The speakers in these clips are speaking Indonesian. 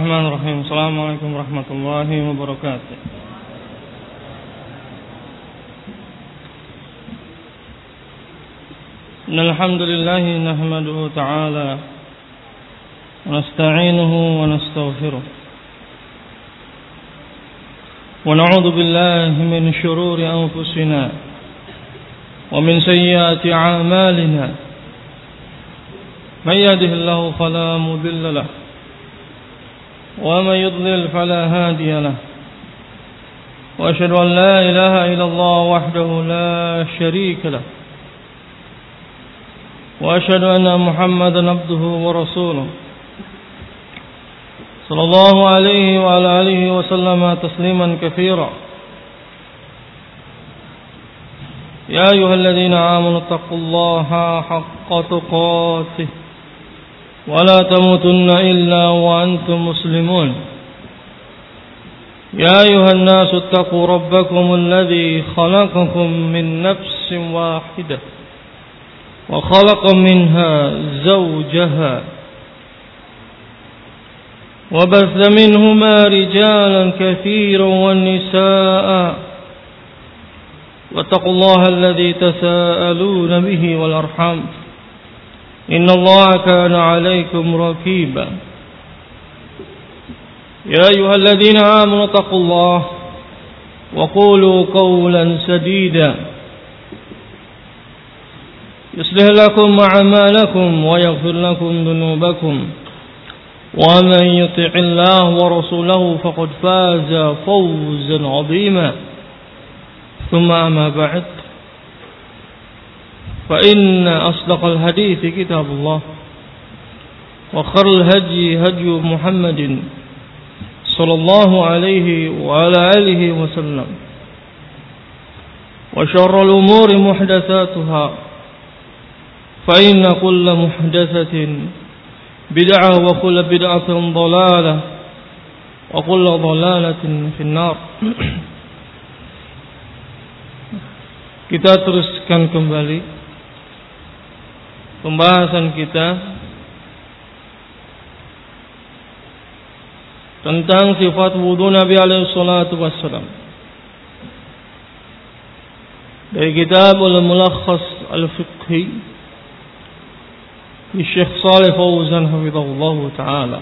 Bismillahirrahmanirrahim. Assalamualaikum warahmatullahi wabarakatuh. Alhamdulillah nahmaduhu ta'ala wa nasta'inuhu wa nastaghfiruh wa na'udzu billahi min shururi anfusina wa min sayyiati a'malina may yahdihillahu fala mudilla lahu ومن يضلل فلا هادي له وأشهد أن لا إله إلا الله وحده لا شريك له وأشهد أن محمدا عبده ورسوله صلى الله عليه وعلى آله وسلم تسليما كثيرا يا أيها الذين آمنوا اتقوا الله حق تقاته ولا تموتن إلا وأنتم مسلمون يا أيها الناس اتقوا ربكم الذي خلقكم من نفس واحدة وخلق منها زوجها وبث منهما رجالا كثيرا والنساء واتقوا الله الذي تساءلون به والأرحام إن الله كان عليكم رقيبا يا أيها الذين آمنوا اتقوا الله وقولوا قولا سديدا يصلح لكم أعمالكم ويغفر لكم ذنوبكم ومن يطع الله ورسوله فقد فاز فوزا عظيما ثم أما بعد فإن أصدق الحديث كتاب الله وخير الهدي هدي محمد صلى الله عليه وعلى آله وسلم وشر الأمور محدثاتها فإن كل محدثة بدعة وكل بدعة ضلالة وكل ضلالة في النار. Kita teruskan kembali pembahasan kita tentang sifat wudu Nabi alaihi salatu wassalam dari kitab Al-Mulakhas Al-Fiqhi di Syekh Shalih Fauzan hafizahullah taala,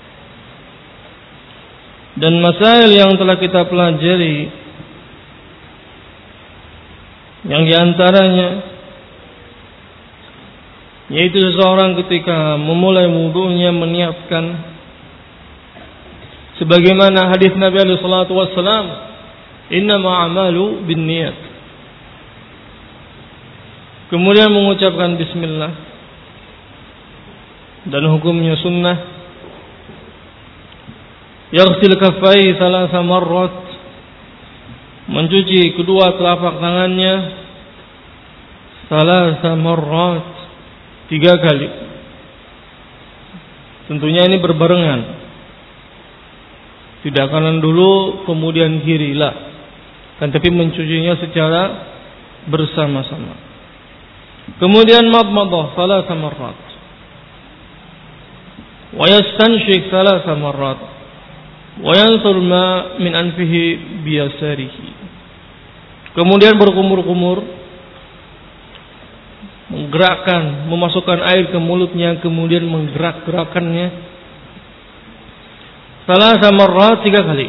dan masail yang telah kita pelajari yang diantaranya yaitu seseorang ketika memulai wudunya meniapkan sebagaimana hadis Nabi alaihi salatu wassalam, innama a'malu binniyat, kemudian mengucapkan bismillah, dan hukumnya sunnah, yaghsil kaffai salasa marrat, mencuci kedua telapak tangannya salasa marrat, 3 kali. Tentunya ini berbarengan, tidak kanan dulu kemudian kiri, lah, kan, tapi mencucinya secara bersama-sama. Kemudian madmadah salasa marrat wa yastanshik salasa marrat wa yansur ma min anfihi biyasarihi, kemudian berkumur-kumur, menggerakkan, memasukkan air ke mulutnya, kemudian menggerak-gerakannya salasa marrat, 3 kali.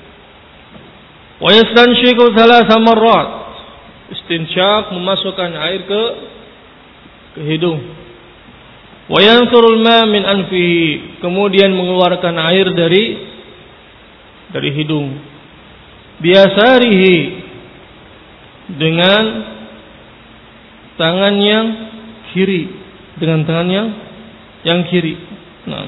Wa yastanshiku salasa marrat, istinsyak, memasukkan air ke hidung. Wa yansurul ma min anfihi, kemudian mengeluarkan air dari hidung. Biasarihi, dengan tangan yang kiri, dengan tangan yang kiri. Nah,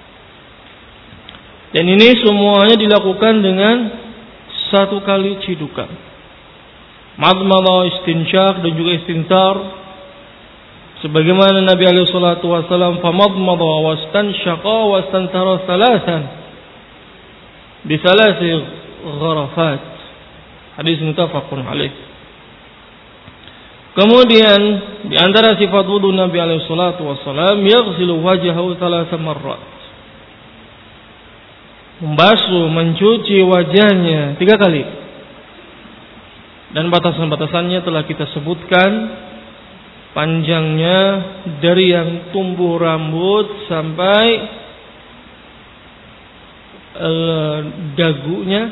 dan ini semuanya dilakukan dengan 1 kali cidukan. Madmadah, istinsyak, dan juga istinthar, sebagaimana Nabi alaihi salatu wasallam, famadmadah wastansyaqa wastanthara salasan bisalasi gharafat, hadis muttafaqun alaih. Kemudian di antara sifat wudu Nabi alaihi salatu wasallam, yaghsilu wajhahu 3 marrat. membasuh, mencuci wajahnya 3 kali. Dan batasan-batasannya telah kita sebutkan, panjangnya dari yang tumbuh rambut sampai dagunya,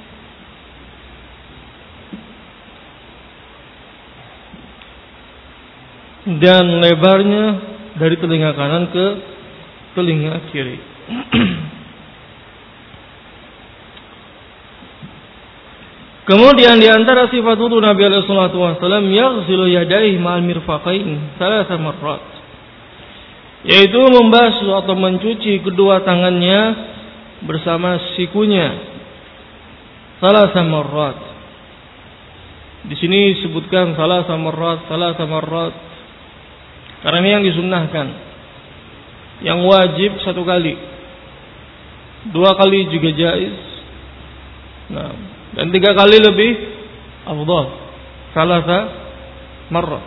dan lebarnya dari telinga kanan ke telinga kiri. Kemudian di antara sifat wudu Nabi alaihi salatu wasallam, yaghsilu yadayhi ma'al mirfaqain 3 marrat, yaitu membasuh atau mencuci kedua tangannya bersama sikunya 3 marrat. Di sini disebutkan 3 marrat karena ini yang disunnahkan. Yang wajib 1 kali, 2 kali juga jaiz. Nah, dan 3 kali lebih afdal, 3 marrat.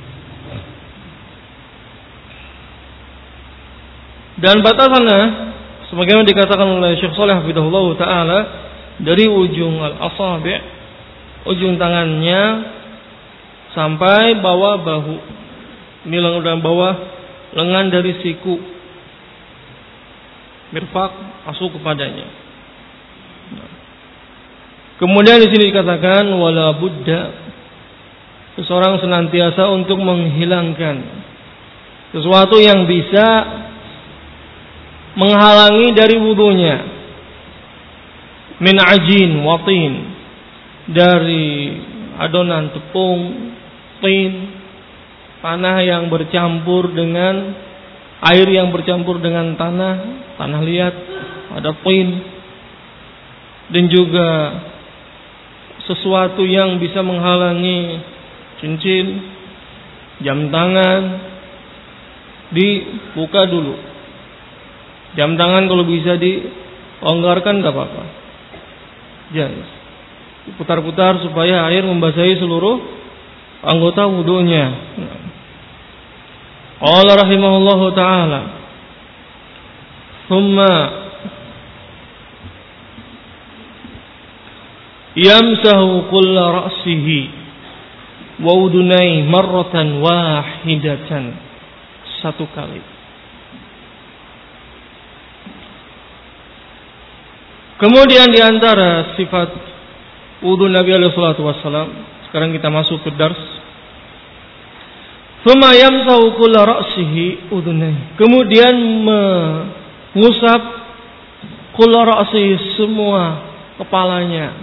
Dan batasannya sebagaimana dikatakan oleh Syekh Shalih hafizahullah taala, dari ujung al-asabi', ujung tangannya sampai bawah bahu. Ini lengan bawah lengan dari siku mirfaq masuk kepadanya. Kemudian di sini dikatakan wala budda, seseorang senantiasa untuk menghilangkan sesuatu yang bisa menghalangi dari wudunya, min ajin watin, dari adonan tepung, tin, tanah yang bercampur dengan air yang bercampur dengan tanah liat, ada tin, dan juga sesuatu yang bisa menghalangi cincin, jam tangan, dibuka dulu. Jam tangan kalau bisa dilonggarkan enggak apa-apa. Jais. Diputar-putar supaya air membasahi seluruh anggota wudunya. Allah rahimahullahu taala. Thumma yamsahu kulla ra'sihi wa udunai marratan wahidatan, 1 kali. Kemudian di antara sifat wudu Nabi alaihi salatu wasallam, sekarang kita masuk ke dars. Thumma yamsahu kulla ra'sihi udunai, kemudian mengusap kulla ra'sihi, semua kepalanya,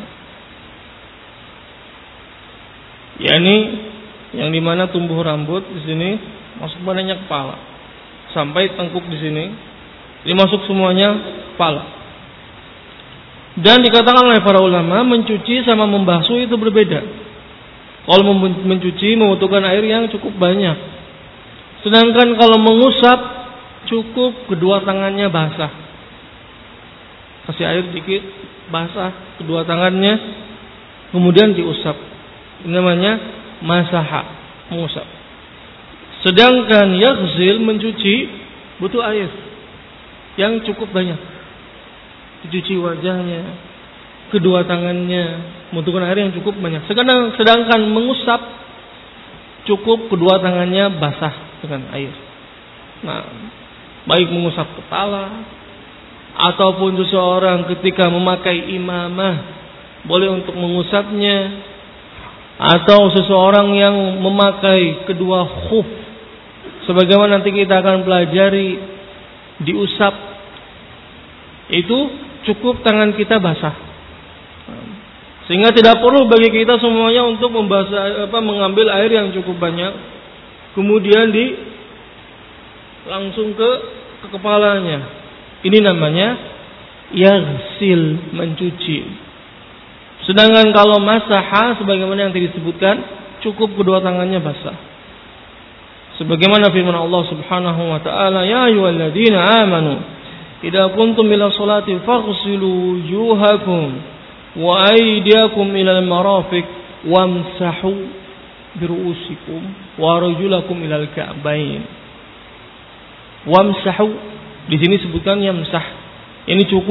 yakni yang dimana tumbuh rambut di sini masuk badannya kepala sampai tengkuk di sini, ini masuk semuanya kepala. Dan dikatakan oleh para ulama, mencuci sama membasuh itu berbeda. Kalau mencuci membutuhkan air yang cukup banyak, sedangkan kalau mengusap cukup kedua tangannya basah, kasih air dikit, basah kedua tangannya, kemudian diusap. Ini namanya masaha, mengusap. Sedangkan yaghsil, mencuci, butuh air yang cukup banyak, dicuci wajahnya, kedua tangannya, membutuhkan air yang cukup banyak. Sedangkan mengusap cukup kedua tangannya basah dengan air. Nah, baik mengusap kepala ataupun seseorang ketika memakai imamah boleh untuk mengusapnya, atau seseorang yang memakai kedua khuf, sebagaimana nanti kita akan pelajari, diusap, itu cukup tangan kita basah, sehingga tidak perlu bagi kita semuanya untuk mengambil air yang cukup banyak kemudian langsung ke kepalanya. Ini namanya yaghsil, mencuci. Sedangkan kalau masaha, sebagaimana yang tadi disebutkan, cukup kedua tangannya basah. Sebagaimana firman Allah Subhanahu wa taala, ya ayyuhalladzina amanu idza kuntum ila sholati faghsilu wujuhakum wa aydiyakum ilal marafiq wamsahu biru'usikum wa arjulakum ilal ka'bain. Wamsahu di sini sebutkan yamsah. Ini cukup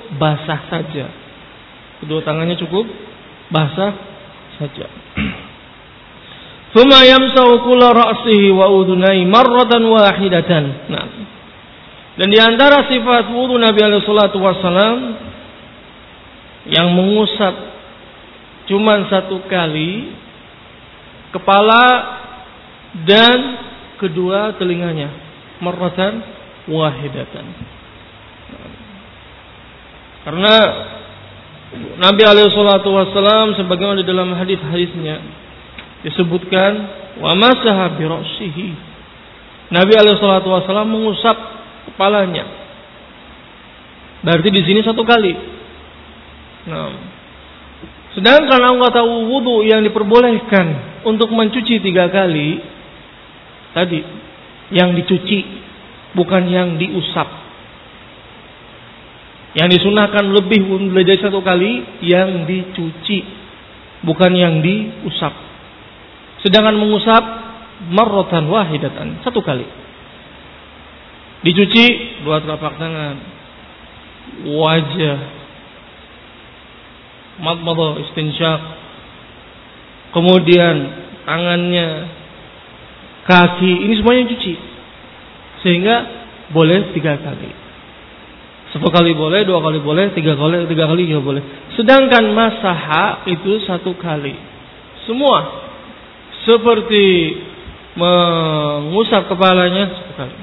basah saja. Kedua tangannya cukup basah saja. Tsumma yamsahu kulla ra'sihi wa udhunai marratan wahidatan. Nah. Dan di antara sifat wudu Nabi alaihi salatu wasallam yang mengusap cuman satu kali kepala dan kedua telinganya, marratan wahidatan. Karena Nabi alaihi salatu wasallam sebagaimana di dalam hadis-hadisnya disebutkan wa masaha bi ra'sihi. Nabi alaihi salatu wasallam mengusap kepalanya. Berarti di sini satu kali. Nah, sedangkan anggota wudu yang diperbolehkan untuk mencuci 3 kali tadi yang dicuci, bukan yang diusap. Yang disunahkan lebih dari 1 kali yang dicuci, bukan yang diusap. Sedangkan mengusap marratan wahidatan, 1 kali. Dicuci 2 telapak tangan, wajah, madmadah, istinsyaq, kemudian tangannya, kaki, ini semuanya cuci. Sehingga boleh 3 kali. 1 kali boleh, 2 kali boleh, 3 kali juga boleh. Sedangkan masaha itu 1 kali. Semua seperti mengusap kepalanya 1 kali.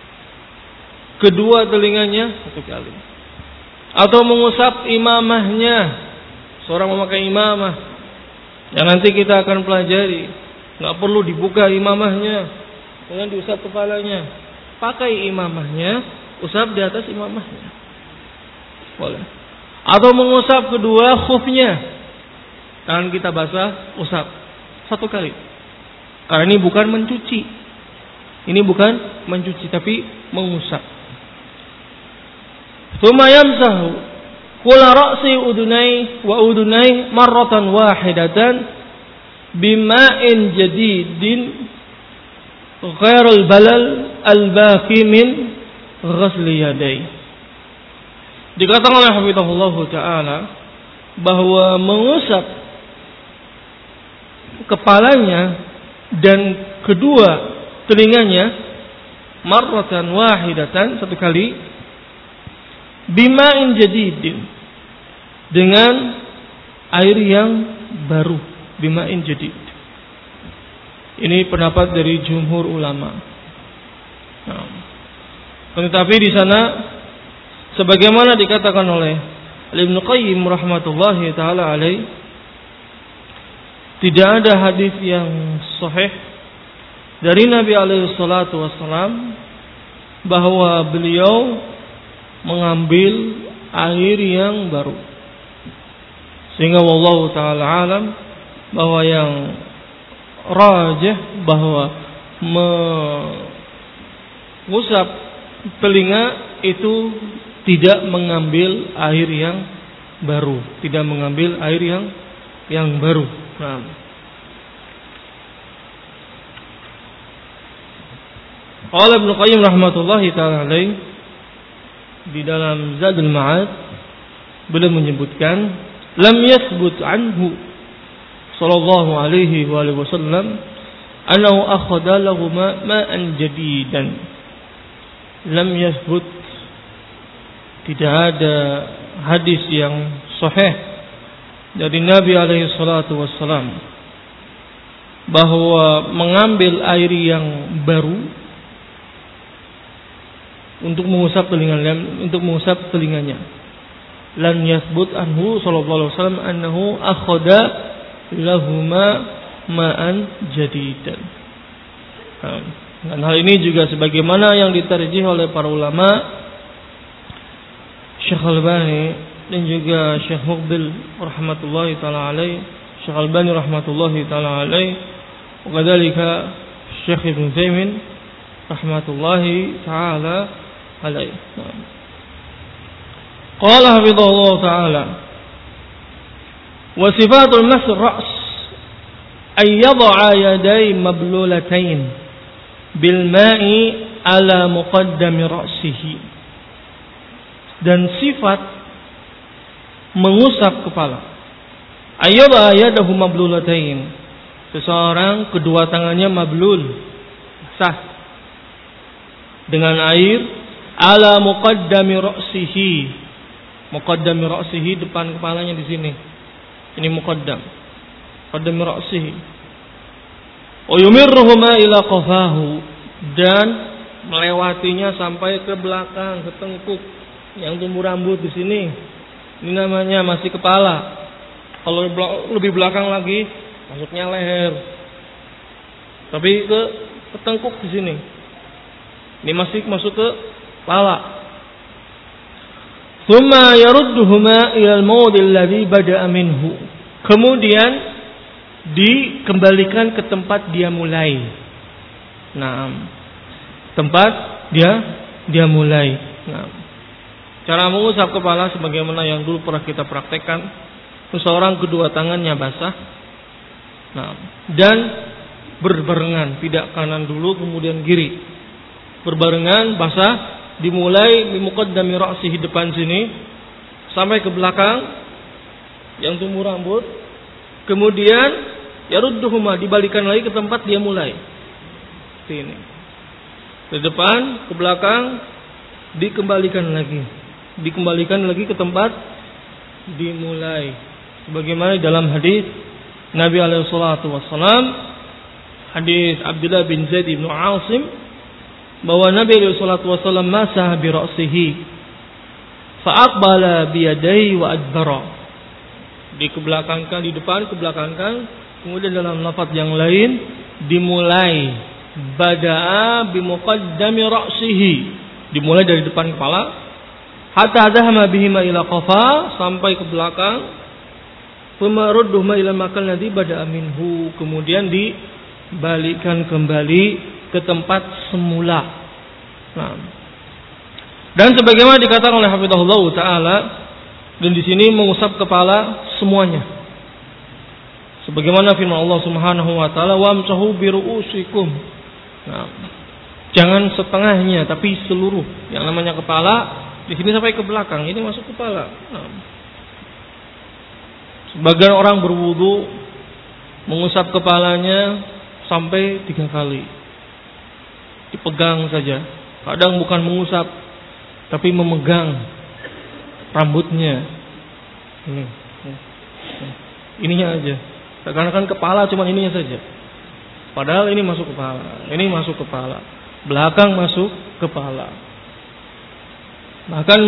Kedua telinganya 1 kali. Atau mengusap imamahnya. Seorang memakai imamah yang nanti kita akan pelajari. Nggak perlu dibuka imamahnya, kemudian diusap kepalanya. Pakai imamahnya, usap di atas imamahnya. Boleh. Atau mengusap kedua khufnya. Tangan kita basah, usap 1 kali. Karena ini bukan mencuci. Ini bukan mencuci, tapi mengusap. Tsumma yamsahu kulla ra'si udunai wa udunai marratan wahidatan bima'in jadidin ghairul balal al-baqi min ghasli yadai. Dikatakan oleh hafizahullah taala bahwa mengusap kepalanya dan kedua telinganya marratan wahidatan 1 kali bima'in jadidin dengan air yang baru, bima'in jadid. Ini pendapat dari jumhur ulama. Nah, tetapi di sana sebagaimana dikatakan oleh Ibnu Qayyim rahmatullahi taala alaih, tidak ada hadis yang sahih dari Nabi alaihi salatu wasallam bahwa beliau mengambil air yang baru. Sehingga wallahu taala alam bahwa yang rajih bahwa mengusap telinga itu tidak mengambil air yang baru, tidak mengambil air yang baru. Nah, qala Ibnu Qayyim rahmatullahi taala alaih di dalam Zadul Ma'ad beliau menyebutkan lam yathbut anhu sallallahu alaihi wa alihi wasallam annahu akhadha lahu ma'an jadidan. Lam yathbut, tidak ada hadis yang sahih dari Nabi alaihi salatu wasallam bahwa mengambil air yang baru untuk mengusap telinganya. Lan yathbut anhu sallallahu alaihi wasallam annahu akhadha lahuma ma'an jadidan. Dan hal ini juga sebagaimana yang ditarjih oleh para ulama, Syekh Albani dan juga Syekh Muqbil rahmatullahi taala alaih, Syekh Albani rahmatullahi taala alaih, wa kadzalika Syekh Ibnu Taimin rahmatullahi taala alaih. Qala hafizahullah taala wa sifatul mas ra's ay yad'a yaday mablulatain bil ma'i ala muqaddami ra'sihi. Dan sifat mengusap kepala. Ayyaba yadahu mablulatain. Seseorang kedua tangannya mablul, basah dengan air, ala muqaddami ra'sihi. Muqaddami ra'sihi, depan kepalanya di sini. Ini muqaddam. Muqaddami ra'sihi. Wa yumirruhuma ila qafahu, dan melewatinya sampai ke belakang, ke tengkuk yang tumbuh rambut di sini. Ini namanya masih kepala. Kalau lebih belakang lagi, masuknya leher. Tapi ke tengkuk di sini. Ini masih masuk ke kepala. Tsumma yarudduhuma ila al-mawdi' alladhi bada'a minhu. Kemudian dikembalikan ke tempat dia mulai. Nah, tempat dia mulai. Nah, cara mengusap kepala sebagaimana yang dulu pernah kita praktekkan, seseorang kedua tangannya basah, nah, dan berbarengan, tidak kanan dulu kemudian kiri, berbarengan basah, dimulai di muqaddami ra'sihi, depan sini sampai ke belakang yang tumbuh rambut, kemudian yarudduhuma, dibalikan lagi ke tempat dia mulai. Seperti ini. Dari depan ke belakang dikembalikan lagi ke tempat dimulai. Sebagaimana dalam hadis Nabi alaihi salatu wassalam, hadis Abdullah bin Zaid bin Asim, bahwa Nabi alaihi salatu wassalam masaha bi ra'sihi fa aqbala bi yadayhi wa adbara. Dikebelakangkan, di depan kebelakangkan, kemudian dalam lafaz yang lain dimulai bada'a bi muqaddami ra'sihi, dimulai dari depan kepala, hatta dhahama bihima ila qafa, sampai ke belakang, thumma rudduhuma ila makan ladzi bada'a minhu, kemudian dibalikkan kembali ke tempat semula. Nah, dan sebagaimana dikatakan oleh hafizahullah taala, dan di sini mengusap kepala semuanya. Sebagaimana firman Allah Subhanahu wa taala, wamsahu bi ru'usikum. Nah, jangan setengahnya tapi seluruh. Yang namanya kepala di sini sampai ke belakang, ini masuk kepala. Nah, sebagian orang berwudu mengusap kepalanya sampai 3 kali. Dipegang saja. Kadang bukan mengusap tapi memegang rambutnya. Ininya aja. Seakan-akan kepala cuma ininya saja. Padahal ini masuk kepala, ini masuk kepala, belakang masuk kepala. Bahkan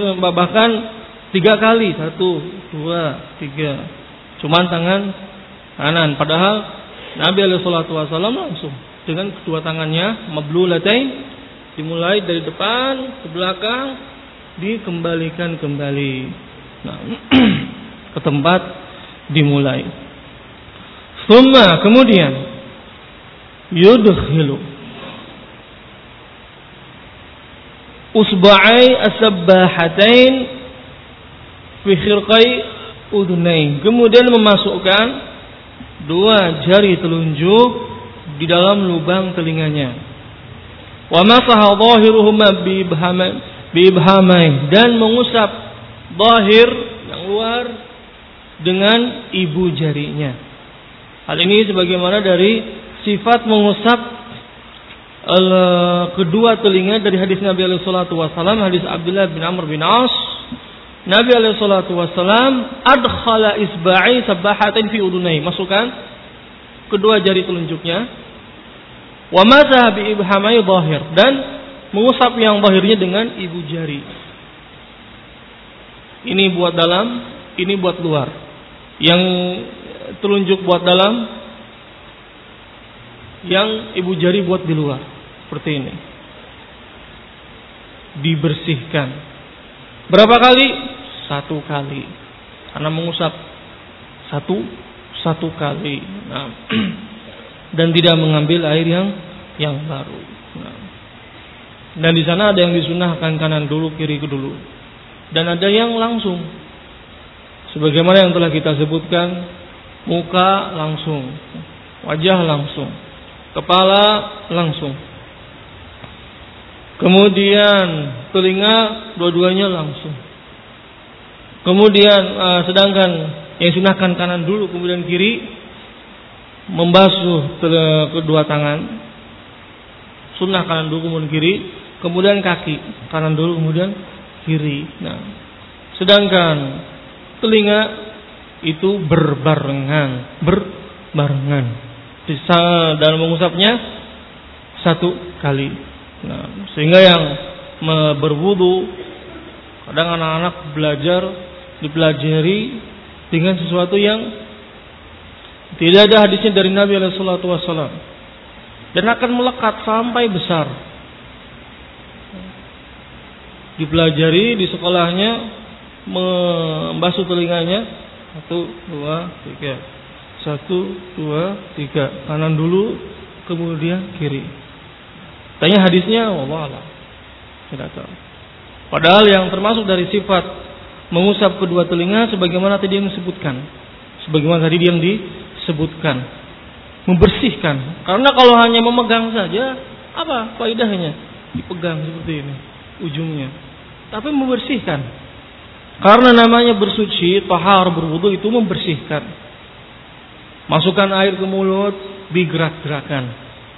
3 kali, 1, 2, 3. Cuman tangan kanan. Padahal Nabi alaihi salatu wasallam langsung dengan kedua tangannya mablulatain, dimulai dari depan ke belakang, dikembalikan kembali. Nah, ke tempat dimulai. Summa, kemudian yudkhilu usba'i as-sabbahatain fi khirqai udhunain, kemudian memasukkan 2 jari telunjuk di dalam lubang telinganya. Wa masaha dhahiruhuma bi ibhamain, dan mengusap zahir yang luar dengan ibu jarinya. Hal ini sebagaimana dari sifat mengusap kedua telinga dari hadis Nabi alaihi salatu wasallam, hadis Abdullah bin Amr bin As. Nabi alaihi salatu wasallam adkhala isba'i sabbahatin fi udunai, masukkan kedua jari telunjuknya, wa masaha bi ibhamai zahir, dan mengusap yang zahirnya dengan ibu jari. Ini buat dalam, ini buat luar. Yang telunjuk buat dalam, yang ibu jari buat di luar. Seperti ini. Dibersihkan. Berapa kali? 1 kali. Karena mengusap satu kali. Nah, dan tidak mengambil air yang baru. Nah, dan di sana ada yang disunahkan kanan dulu, kiri dulu. Dan ada yang langsung. Sebagaimana yang telah kita sebutkan, muka langsung, wajah langsung, kepala langsung. Kemudian telinga dua-duanya langsung. Kemudian sedangkan yang sunahkan kanan dulu, kemudian kiri, membasuh kedua tangan. Sunnah kanan dulu, kemudian kiri, kemudian kaki kanan dulu, kemudian kiri. Nah, sedangkan telinga itu berbarengan. Bisa dalam mengusapnya satu kali. Nah, sehingga yang berwudu, kadang anak-anak dipelajari dengan sesuatu yang tidak ada hadisnya dari Nabi sallallahu alaihi wasallam dan akan melekat sampai besar. Dipelajari di sekolahnya, membasuh telinganya 1, 2, 3. 1, 2, 3. Kanan dulu, kemudian kiri. Tanya hadisnya, wallah alam, tidak tahu. Padahal yang termasuk dari sifat mengusap kedua telinga sebagaimana tadi yang disebutkan. Membersihkan. Karena kalau hanya memegang saja, apa faedahnya? Dipegang seperti ini ujungnya. Tapi membersihkan. Karena namanya bersuci, tahar, berwudu itu membersihkan. Masukkan air ke mulut, digerak-gerakan.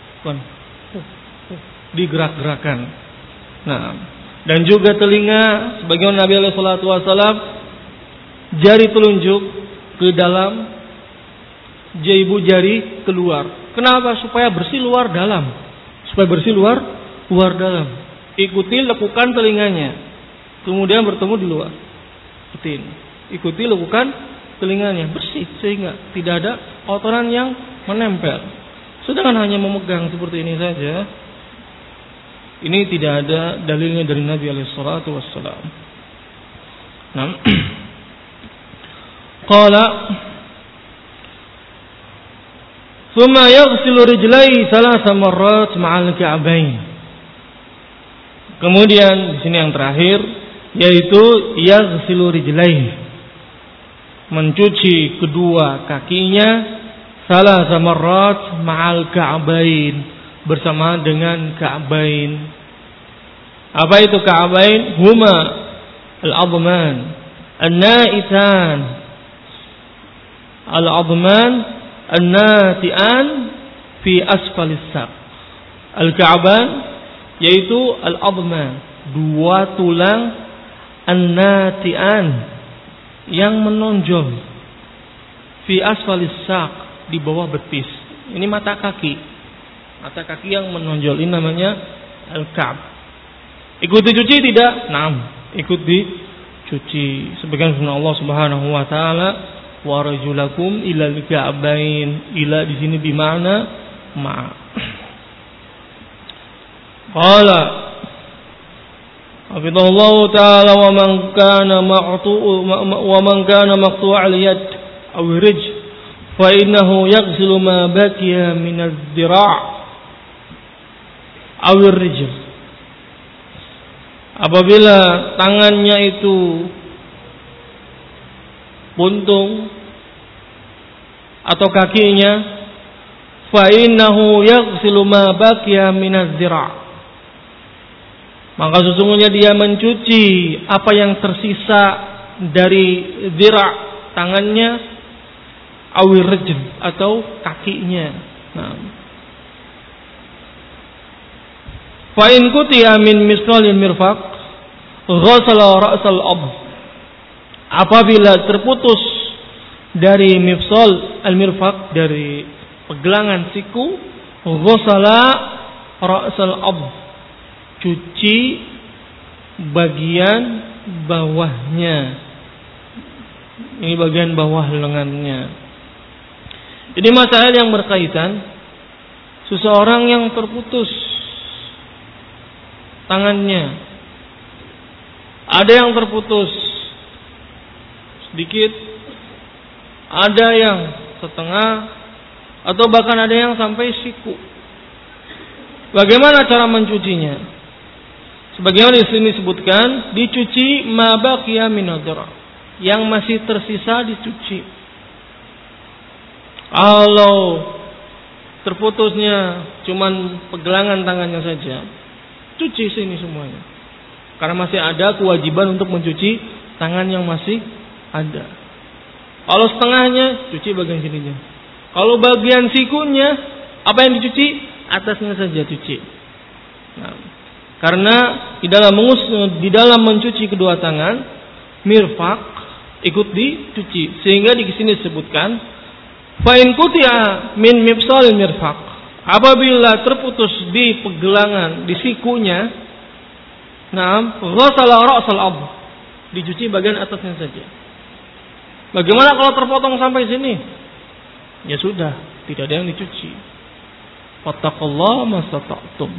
Digerak-gerakan. Nah, dan juga telinga, sebagaimana Nabi sallallahu alaihi wasallam, jari telunjuk ke dalam, ibu jari keluar. Kenapa? Supaya bersih luar dalam. Luar dalam. Ikuti lekukan telinganya. Kemudian bertemu di luar. Ikuti lekukan telinganya, bersih sehingga tidak ada kotoran yang menempel. Sedangkan hanya memegang seperti ini saja, ini tidak ada dalilnya dari Nabi alaihi salatu wassalam. Nah, qala thumma yaghsilu rijlaihi thalatha marrat ma'al ka'bayn. Kemudian di sini yang terakhir yaitu yaghsilu rijlaihi, mencuci kedua kakinya thalatha marrat ma'al ka'bayn, bersama dengan ka'bayn. Apa itu ka'bayn? Huma al-'adman an-na'itan, al-'adman an-nati'an fi asfalis saq. Al-ka'ban yaitu al-'adman, dua tulang an-nati'an yang menonjol fi asfalis saq, di bawah betis. Ini mata kaki yang menonjol, ini namanya al-ka'b. Ikut dicuci tidak? Naam, ikut dicuci. Sebagian firman Allah Subhanahu wa taala, wa rajulakum ilal ka'bain. Ila di sini bermakna ma. Qala Allah taala wa man kana maqtu'al yad aw rijl fa innahu yaghsilu ma baqiya min ad-dira' aw ar-rijl. Apabila tangannya itu buntung atau kakinya, fa innahu yaghsilu ma baqiya min ad-dira', maka sesungguhnya dia mencuci apa yang tersisa dari dhira', tangannya, awir rajul atau kakinya. Nah, fa in kutiya min misqalil mirfaq ghasala ra'sal ab. Apabila terputus dari mifsal al-mirfaq, dari pegelangan siku, ghasala ra'sal ab, cuci bagian bawahnya. Ini bagian bawah lengannya. Jadi masalah yang berkaitan seseorang yang terputus tangannya, ada yang terputus sedikit, ada yang setengah, atau bahkan ada yang sampai siku. Bagaimana cara mencucinya? Sebagaimana di sini disebutkan, dicuci ma baqiya min ad-dira', yang masih tersisa dicuci. Kalau terputusnya cuman pegelangan tangannya saja, cuci sini semuanya. Karena masih ada kewajiban untuk mencuci tangan yang masih Ada. Kalau setengahnya, cuci bagian sininya. Kalau bagian sikunya, apa yang dicuci? Atasnya saja cuci. Nah, karena di dalam mencuci kedua tangan, mirfaq ikut dicuci, sehingga di sini disebutkan fa in quti'a min mifsalil mirfaq, apabila terputus di pegelangan di sikunya, ghasala ra'sal abd, dicuci bagian atasnya saja. Bagaimana kalau terpotong sampai sini? Ya sudah, tidak ada yang dicuci. Fattaqullaha mastata'tum.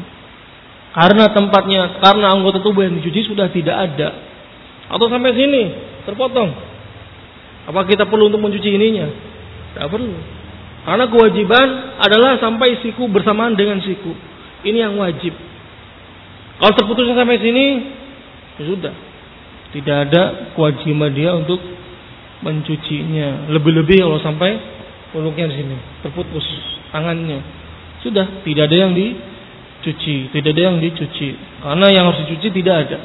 Karena anggota tubuh yang dicuci sudah tidak ada. Atau sampai sini terpotong. Apa kita perlu untuk mencuci ininya? Tidak perlu. Karena kewajiban adalah sampai siku bersamaan dengan siku. Ini yang wajib. Kalau terputusnya sampai sini, ya sudah. Tidak ada kewajiban dia untuk mencucinya. Lebih-lebih kalau sampai punuknya di sini terputus tangannya, sudah tidak ada yang dicuci, tidak ada yang dicuci. Karena yang harus dicuci tidak ada.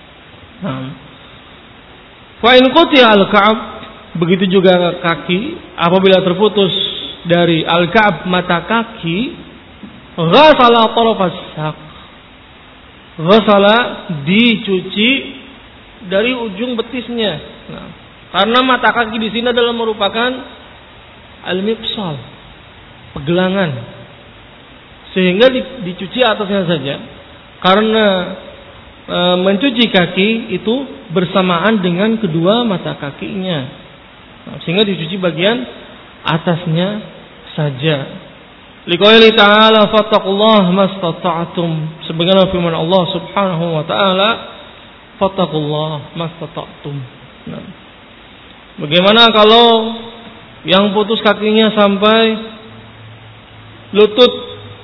Fa in qutiya al-ka'b, begitu juga kaki, apabila terputus dari al-ka'b mata kaki, ghasala tarafas saq. Ghasala dicuci dari ujung betisnya. Karena mata kaki di sini adalah merupakan al-mifsal, pegelangan, sehingga dicuci atasnya saja. Karena mencuci kaki itu bersamaan dengan kedua mata kakinya, sehingga dicuci bagian atasnya saja. Liqauli ta'ala fattaqullaha mastata'tum, sebagaimana firman Allah Subhanahu wa taala, fattaqullaha mastata'tum. Bagaimana kalau yang putus kakinya sampai lutut,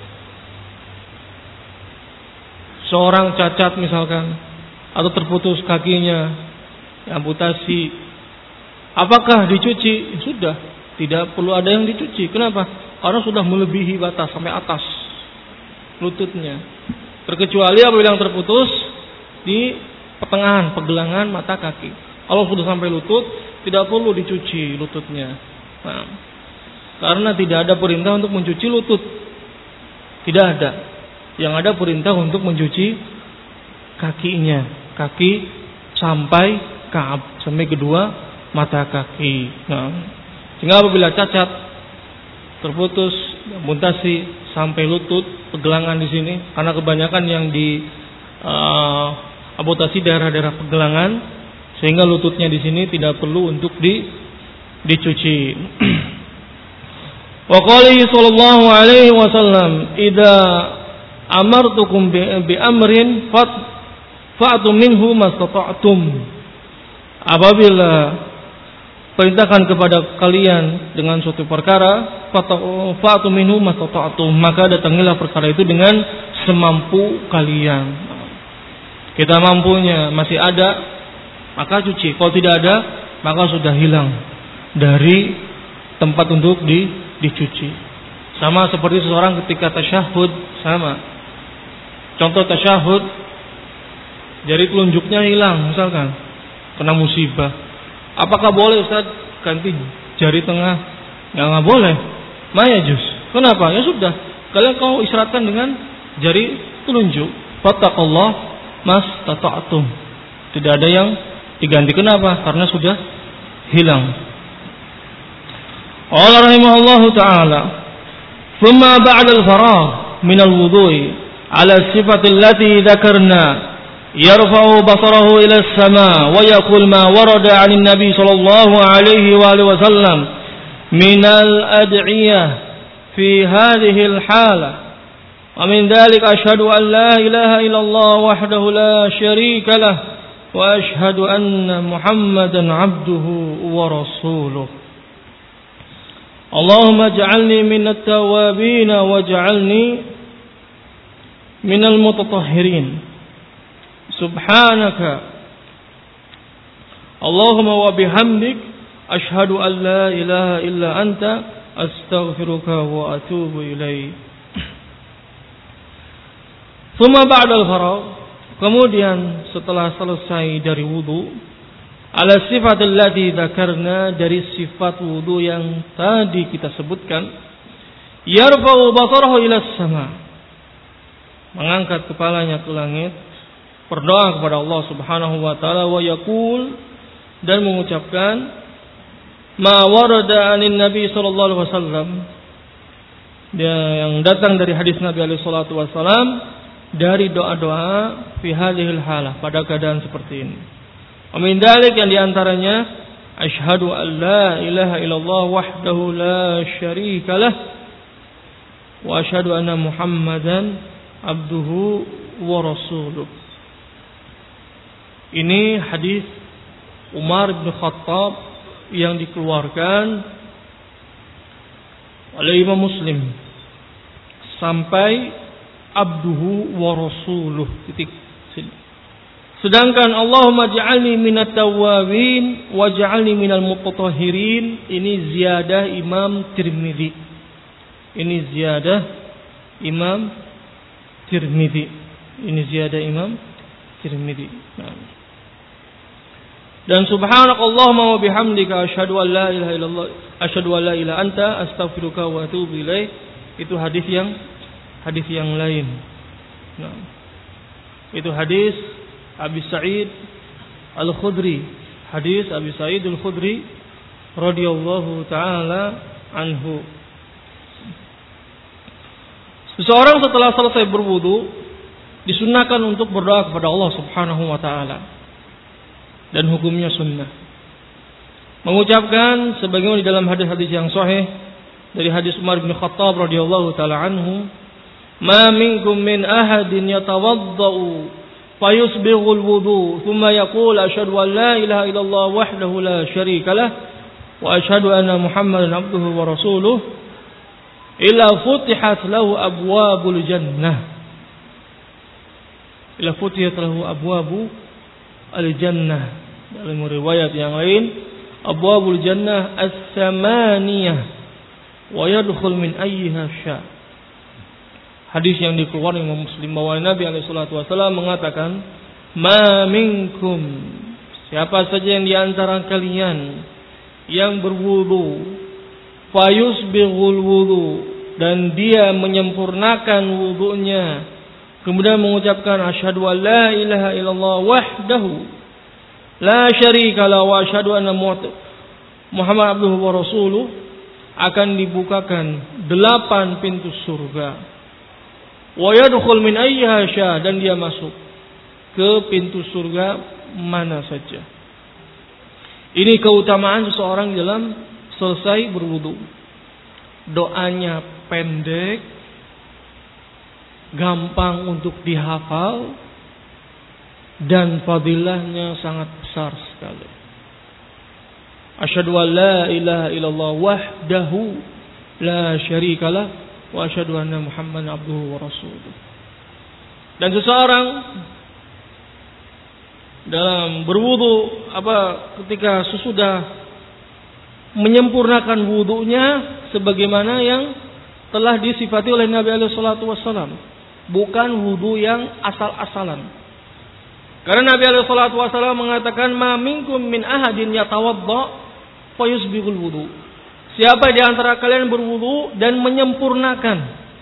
seorang cacat misalkan, atau terputus kakinya, amputasi, apakah dicuci? Sudah, tidak perlu ada yang dicuci. Kenapa? Karena sudah melebihi batas sampai atas lututnya. Terkecuali apabila yang terputus di pertengahan pegelangan mata kaki. Kalau sudah sampai lutut, tidak perlu dicuci lututnya. Karena tidak ada perintah untuk mencuci lutut. Tidak ada. Yang ada perintah untuk mencuci kakinya. Kaki sampai ka'ab, sampai kedua mata kaki. Sehingga apabila cacat, terputus, amputasi sampai lutut, pegelangan di sini, karena kebanyakan yang di amputasi daerah-daerah pegelangan, sehingga lututnya di sini tidak perlu untuk dicuci. Wa qali sallallahu alaihi wasallam, idza amartukum bi amrin fa'tu minhu mastata'tum. Apabila perintahkan kepada kalian dengan suatu perkara, fa'tu minhu mastata'tum, maka datangilah perkara itu dengan semampu kalian. Kita mampunya masih ada, maka cuci. Kalau tidak ada, maka sudah hilang dari tempat untuk dicuci. Sama seperti seseorang ketika tasyahud, sama. Contoh tasyahud, jari telunjuknya hilang misalkan, kena musibah. Apakah boleh Ustaz ganti jari tengah? Ya nggak boleh. Mayajus. Kenapa? Ya sudah, kalian kau isyaratkan dengan jari telunjuk. Fattaqullah mastata'tum. Tidak ada yang diganti. Kenapa? Karena sudah hilang. Allah rahimahullahu ta'ala, thumma ba'da al-faragh min al-wudu'i ala sifati allati dhakarna yarfa'u basarahu ila as-sama' wa yaqul ma warada 'an an-nabi sallallahu alaihi wa alihi wasallam min al-ad'iyah fi hadhihi al-hala. Wa min dhalika asyhadu an la ilaha illallah wahdahu la syarika lah wa asyhadu anna Muhammadan 'abduhu wa rasuluh. Allahumma ij'alni minat tawabin waj'alni minal mutatahhirin. Subhanaka Allahumma wa bihamdik asyhadu an la ilaha illa anta astaghfiruka wa atubu ilaik. Thumma ba'da al-faragh, kemudian setelah selesai dari wudu, ala sifat allati dzakarna, dari sifat wudu yang tadi kita sebutkan. Yarfa'u basarahu ila sama, mengangkat kepalanya ke langit, berdoa kepada Allah Subhanahu wa taala, wa yaqul, dan mengucapkan ma warada anin nabi sallallahu alaihi wasallam, yang datang dari hadis Nabi alaihi salatu wasallam, dari doa-doa fi hadhil halah, pada keadaan seperti ini. Amin dalik, yang diantaranya asyhadu an la ilaha illallah wahdahu la syarikalah wa asyhadu anna Muhammadan abduhu wa rasuluh. Ini hadis Umar bin Khattab yang dikeluarkan oleh Imam Muslim sampai abduhu wa rasuluh titik. Sedangkan Allahumma ja'alni minat tawwabin wa ja'alni minal mutatahhirin, ini ziyadah Imam Tirmidzi. Ini ziyadah Imam Tirmidzi. Ini ziyadah Imam Tirmidzi. Dan subhanakallahumma wa bihamdika asyhadu an la ilaha illallah asyhadu an la ilaha anta astaghfiruka wa atubu ilaik. Itu hadis yang lain. Nah, itu hadis Abi Sa'id Al-Khudri. Hadis Abi Sa'id Al-Khudri radhiyallahu taala anhu. Seseorang setelah selesai berwudu disunahkan untuk berdoa kepada Allah Subhanahu wa taala, dan hukumnya sunnah. Mengucapkan sebagaimana di dalam hadis-hadis yang sahih dari hadis Umar bin Khattab radhiyallahu taala anhu, "Ma minkum min ahadin yatawaddau fayusbighul wudu, thumma yaqul asyhadu an la ilaha illallah wahdahu la syarikalah wa asyhadu anna Muhammadan abduhu wa rasuluh illa futihat lahu abwabul jannah." Illa futihat lahu abwabu al-jannah. Dalam riwayat yang lain, abwabul jannah as-samaniyah wa yadkhul min ayyiha sya. Hadis yang dikeluarkan Imam Muslim bahwa Nabi alaihi salatu wasallam mengatakan, "Ma minkum," siapa saja yang di antara kalian yang berwudu, fayusbighul wudu, dan dia menyempurnakan wudunya, kemudian mengucapkan asyhadu an la ilaha illallah wahdahu la syarikalah wa asyhadu anna Muhammad abduhu wa rasuluh, akan dibukakan 8 pintu surga. Wa yadkhul min ayyiha sya, dan dia masuk ke pintu surga mana saja. Ini keutamaan seseorang dalam selesai berwudu. Doanya pendek, gampang untuk dihafal, dan fadilahnya sangat besar sekali. Asyhadu an la ilaha illallah wahdahu la syarikalah wa asyhadu anna Muhammadan abduhu wa rasuluh. Dan seseorang dalam berwudu ketika sesudah menyempurnakan wudunya sebagaimana yang telah disifati oleh Nabi alaihi salatu wasallam, bukan wudu yang asal-asalan. Karena Nabi alaihi salatu wasallam mengatakan, "Ma minkum min ahadin yatawadda fayusbighul wudu." Siapa di antara kalian berwudu dan menyempurnakan,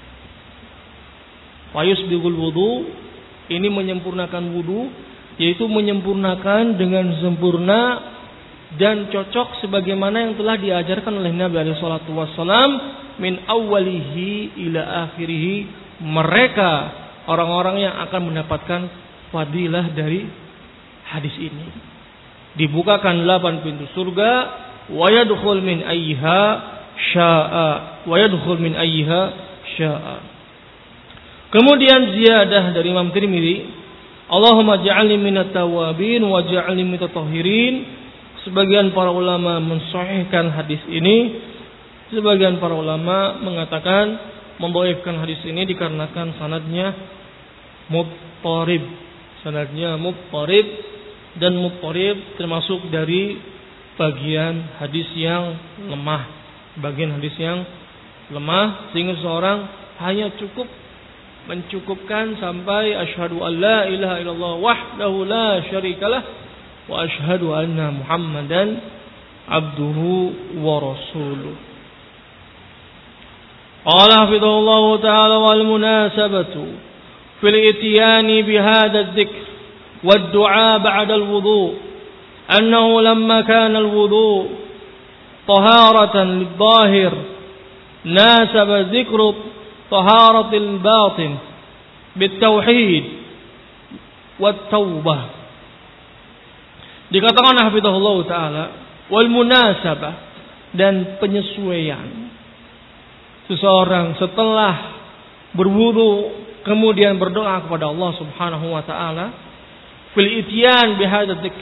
fayusbighul wudu, ini menyempurnakan wudu, yaitu menyempurnakan dengan sempurna dan cocok sebagaimana yang telah diajarkan oleh Nabi alaihi salatu wasallam, min awwalihi ila akhirih. Mereka orang-orang yang akan mendapatkan fadilah dari hadis ini. Dibukakan 8 pintu surga, wa yadkhul min ayyiha syaa, wa yadkhul min ayyiha syaa. Kemudian ziyadah dari Imam Tirmidzi, Allahumma ja'alni minat tawwabin wa ja'alni minat tahirin. Sebagian para ulama mensahihkan hadis ini, sebagian para ulama mengatakan membawakan hadis ini dikarenakan sanadnya mudtarib. Sanadnya mudtarib, dan mudtarib termasuk dari bagian hadis yang lemah. Bagian hadis yang lemah, sehingga seorang hanya cukup mencukupkan sampai asyhadu an la ilaha illallah wahdahu la syarikalah wa asyhadu anna Muhammadan abduhu wa rasuluh. Qala hafidhahullahu ta'ala wal munasabatu fil ityani bihadha adh-dhikr wad du'a ba'da al-wudu' annahu lamma kana al-wudu' taharatan lidh-dhahir nasaba dhikru taharatil batin bitauhid wat taubah. Dikatakan hafizahullah taala wal munasabah, dan penyesuaian seseorang setelah berwudu kemudian berdoa kepada Allah Subhanahu wa taala fil ityan bihadza dzikr,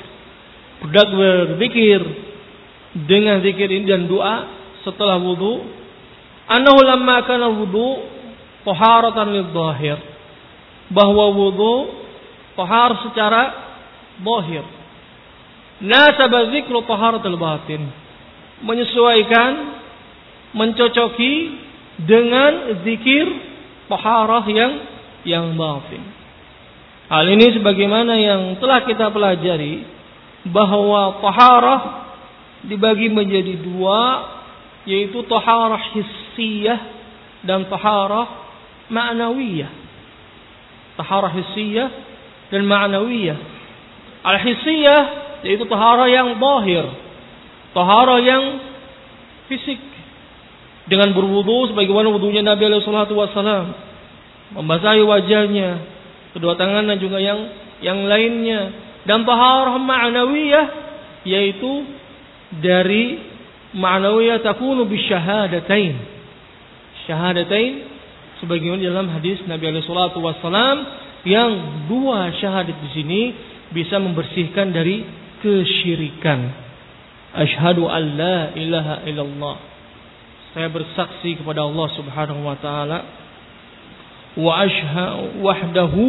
berzikir dengan zikir ini dan doa setelah wudu, annahu lamma kana wudu taharatan lidh-dhahir, bahwa wudu tahar secara zahir, nasaba dzikru taharatul batin, menyesuaikan, mencocoki dengan zikir taharah yang batin. Hal ini sebagaimana yang telah kita pelajari bahwa taharah dibagi menjadi dua, yaitu taharah hissiyah dan taharah ma'nawiyah. Taharah hissiyah dan ma'nawiyah. Al-hissiyah yaitu taharah yang zahir, taharah yang fisik, dengan berwudu sebagaimana wudunya Nabi alaihi salatu wasallam, membasahi wajahnya, kedua tangan dan juga yang lainnya. Dan taharah ma'nawiyah yaitu dari ma'nawiyah takunu bisyahadatain. Syahadatain sebagaimana dalam hadis Nabi alaihi salatu wasallam, yang dua syahadat di sini bisa membersihkan dari kesyirikan. Asyhadu an la ilaha illallah, saya bersaksi kepada Allah Subhanahu wa taala, wa asyhadu wahdahu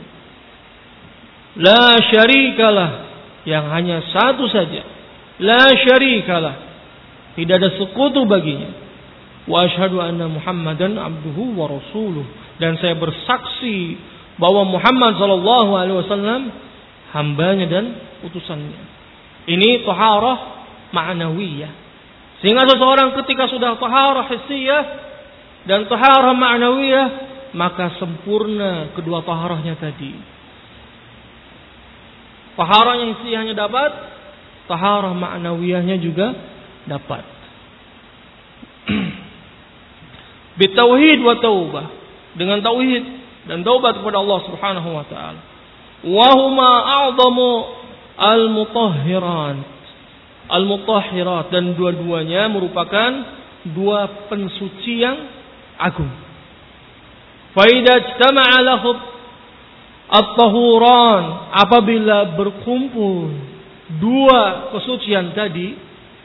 la syarikalah, yang hanya satu saja, la syarikalah, tidak ada sekutu baginya, wa asyhadu anna Muhammadan abduhu wa rasuluh, dan saya bersaksi bahwa Muhammad sallallahu alaihi wasallam hambanya dan utusannya. Ini taharah ma'nawiyah. Sehingga seseorang ketika sudah taharah hissiyah dan taharah ma'nawiyah, maka sempurna kedua taharahnya tadi. Taharah hissiyahnya dapat, taharah ma'nawiyahnya juga dapat. Bitauhid wa taubah, dengan tauhid dan taubat kepada Allah Subhanahu wa taala. Wa huma a'zamu al-mutahhirat, dan dua-duanya merupakan dua pensuci yang agung. Fa idza ijtama'a lahu at-tahuran, apabila berkumpul dua kesucian tadi,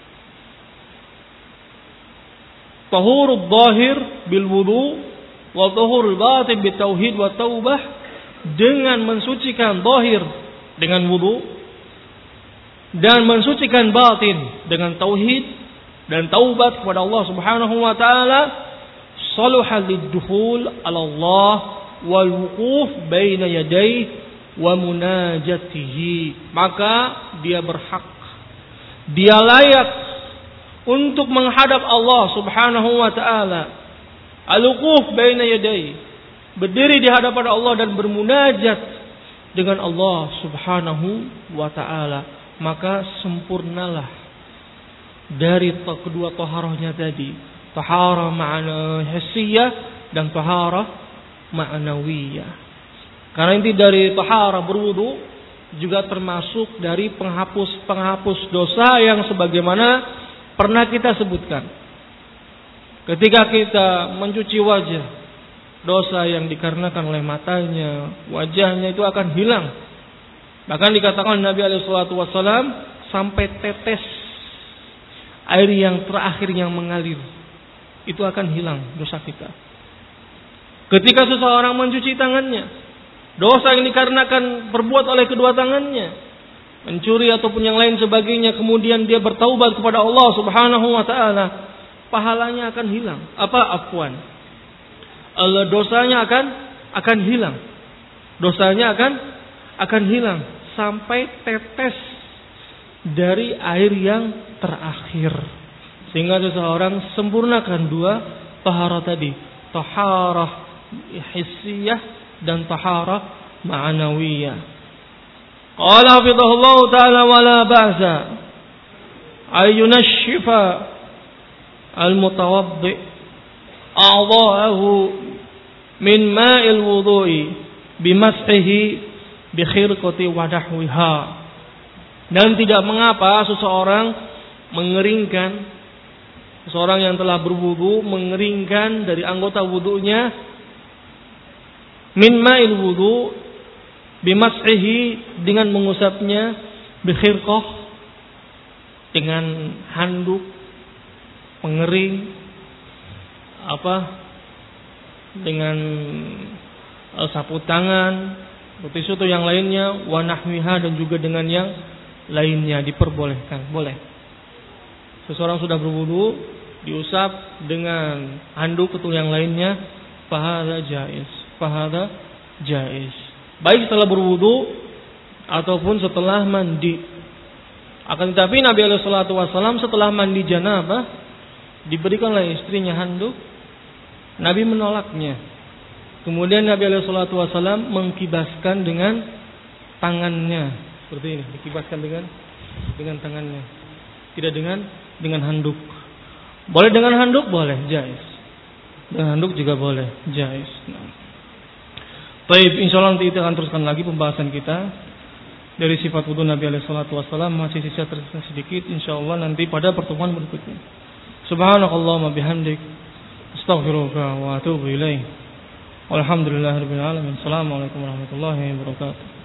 tahurul zahir bil wudu wa tahurul batin bit tauhid wa taubah, dengan mensucikan zahir dengan wudu dan mensucikan batin dengan tauhid dan taubat kepada Allah Subhanahu wa taala, saluha lid-dukhul 'ala Allah wal wuquf baina yadayhi wa munajatihi, maka dia berhak, dia layak untuk menghadap Allah Subhanahu wa taala, al-wuquf baina yadayhi, berdiri di hadapan Allah dan bermunajat dengan Allah Subhanahu wa taala. Maka sempurnalah dari kedua taharahnya tadi, taharah ma'na hissiyah dan taharah ma'nawiyah. Karena inti dari taharah berwudu juga termasuk dari penghapus dosa yang sebagaimana pernah kita sebutkan. Ketika kita mencuci wajah, dosa yang dikarenakan oleh matanya, wajahnya itu akan hilang. Bahkan dikatakan Nabi SAW sampai tetes air yang terakhir yang mengalir itu akan hilang dosa kita. Ketika seseorang mencuci tangannya, dosa yang dikarenakan berbuat oleh kedua tangannya, mencuri ataupun yang lain sebagainya, kemudian dia bertaubat kepada Allah Subhanahu wa taala, pahalanya akan hilang. Dosanya akan hilang. Dosanya akan hilang sampai tetes dari air yang terakhir. Sehingga seseorang sempurnakan dua taharah tadi, taharah hissiyah dan taharah ma'nawiyah. Qala hafizahullah ta'ala wala ba'sa ayyunashifa al-mutawaddi a'dha'ahu min ma'il wudu'i bimas'ihi bi khirqati wa nahwiha. Dan tidak mengapa seseorang yang telah berwudu mengeringkan dari anggota wudunya min ma'il wudu bimas'ihi dengan mengusapnya bi khirqah dengan handuk pengering dengan sapu tangan, tisu atau yang lainnya, wa nahwiha dan juga dengan yang lainnya diperbolehkan, boleh. Seseorang sudah berwudu diusap dengan handuk atau yang lainnya, fahadha jaiz. Baik setelah berwudu ataupun setelah mandi. Akan tetapi Nabi alaihi salatu wasallam setelah mandi janabah diberikan oleh istrinya handuk, Nabi menolaknya. Kemudian Nabi alaihi salatu wasallam mengkibaskan dengan tangannya seperti ini, dikibaskan dengan tangannya. Tidak dengan handuk. Boleh dengan handuk, boleh, jaiz. Dengan handuk juga boleh, jaiz. Baik, insyaallah nanti kita akan teruskan lagi pembahasan kita dari sifat wudu Nabi alaihi salatu wasallam, masih sisa sedikit insyaallah nanti pada pertemuan berikutnya. Subhanakallahumma bihamdik astaghfiruka wa atubu ilaik. Walhamdulillahirabbil alamin. Assalamualaikum warahmatullahi wabarakatuh.